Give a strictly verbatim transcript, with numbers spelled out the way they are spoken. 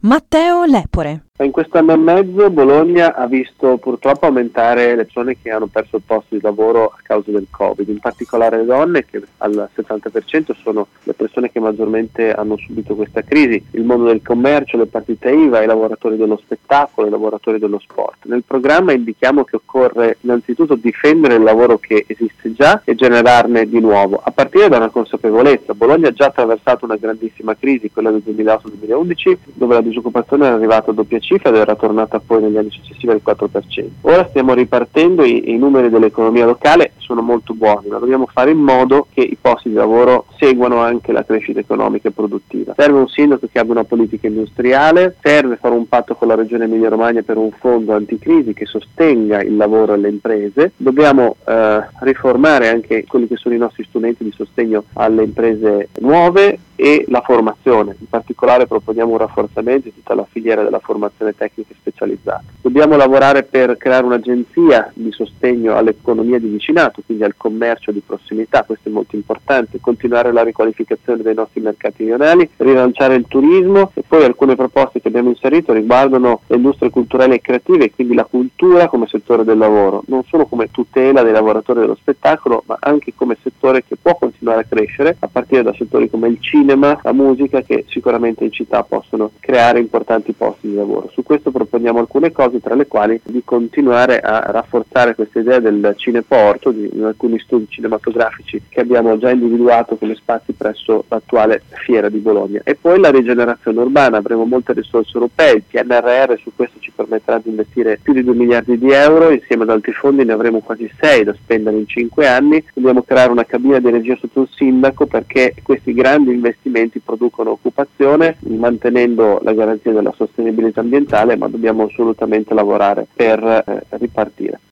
Matteo Lepore. In quest'anno e mezzo Bologna ha visto purtroppo aumentare le persone che hanno perso il posto di lavoro a causa del Covid, in particolare le donne, che al settanta per cento sono le persone che maggiormente hanno subito questa crisi, il mondo del commercio, le partite I V A, i lavoratori dello spettacolo, i lavoratori dello sport. Nel programma indichiamo che occorre innanzitutto difendere il lavoro che esiste già e generarne di nuovo, a partire da una consapevolezza. Bologna ha già attraversato una grandissima crisi, quella del duemilaotto duemilaundici, dove la disoccupazione è arrivata a doppia cifra ed era tornata poi negli anni successivi al quattro per cento. Ora stiamo ripartendo e i numeri dell'economia locale sono molto buoni, ma dobbiamo fare in modo che i posti di lavoro seguano anche la crescita economica e produttiva. Serve un sindaco che abbia una politica industriale, serve fare un patto con la Regione Emilia Romagna per un fondo anticrisi che sostenga il lavoro e le imprese. Dobbiamo eh, riformare anche quelli che sono i nostri strumenti di sostegno alle imprese nuove e la formazione. In particolare proponiamo un rafforzamento di tutta la filiera della formazione tecnica specializzata. Dobbiamo lavorare per creare un'agenzia di sostegno all'economia di vicinato, quindi al commercio di prossimità, questo è molto importante, continuare la riqualificazione dei nostri mercati rionali, rilanciare il turismo e poi alcune proposte che abbiamo inserito riguardano le industrie culturali e creative e quindi la cultura come settore del lavoro, non solo come tutela dei lavoratori dello spettacolo, ma anche come settore che può continuare a crescere a partire da settori come il cinema, la musica, che sicuramente in città possono creare importanti posti di lavoro. Su questo proponiamo alcune cose, tra le quali di continuare a rafforzare questa idea del cineporto, di, di alcuni studi cinematografici che abbiamo già individuato come spazi presso l'attuale fiera di Bologna. E poi la rigenerazione urbana, avremo molte risorse europee, il P N R R su questo ci permetterà di investire più di due miliardi di euro, insieme ad altri fondi ne avremo quasi sei da spendere in cinque anni. Dobbiamo creare una cabina di regia sotto il sindaco perché questi grandi investimenti producono occupazione, mantenendo la garanzia della sostenibilità ambientale, ma dobbiamo assolutamente lavorare per eh, ripartire.